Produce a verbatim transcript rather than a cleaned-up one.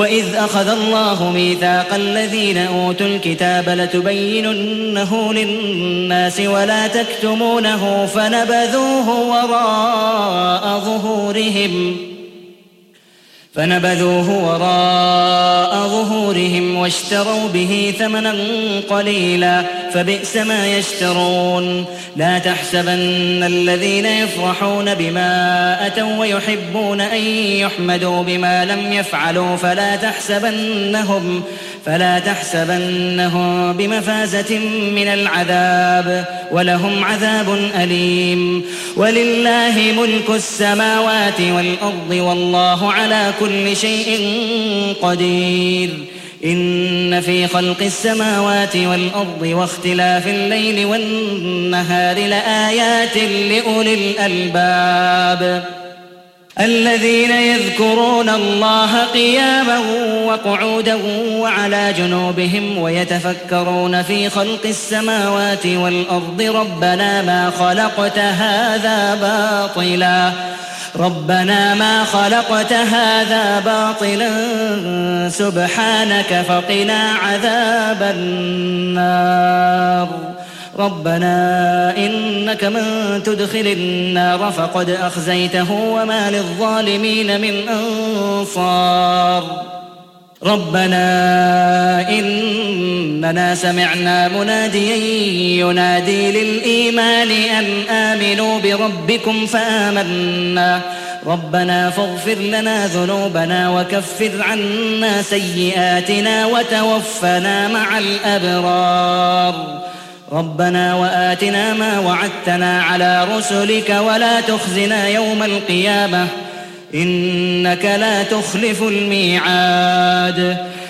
وإذ أخذ الله ميثاق الذين أوتوا الكتاب لتبيننه للناس ولا تكتمونه فنبذوه وراء ظهورهم فنبذوه وراء ظهورهم واشتروا به ثمنا قليلا فبئس ما يشترون. لا تحسبن الذين يفرحون بما أتوا ويحبون أن يحمدوا بما لم يفعلوا فلا تحسبنهم فلا تحسبنهم بمفازة من العذاب ولهم عذاب أليم. ولله ملك السماوات والأرض والله على كل شيء قدير. إن في خلق السماوات والأرض واختلاف الليل والنهار لآيات لأولي الألباب الذين يذكرون الله قياما وقعودا وعلى جنوبهم ويتفكرون في خلق السماوات والأرض ربنا ما خلقت هذا باطلا ربنا ما خلقت هذا باطلا سبحانك فقنا عذاب النار. ربنا إنك من تدخل النار فقد أخزيته وما للظالمين من أنصار. ربنا إننا سمعنا مناديا ينادي للإيمان أن آمنوا بربكم فآمنا ربنا فاغفر لنا ذنوبنا وكفر عنا سيئاتنا وتوفنا مع الأبرار. ربنا وآتنا ما وعدتنا على رسلك ولا تخزنا يوم القيامة إنك لا تخلف الميعاد.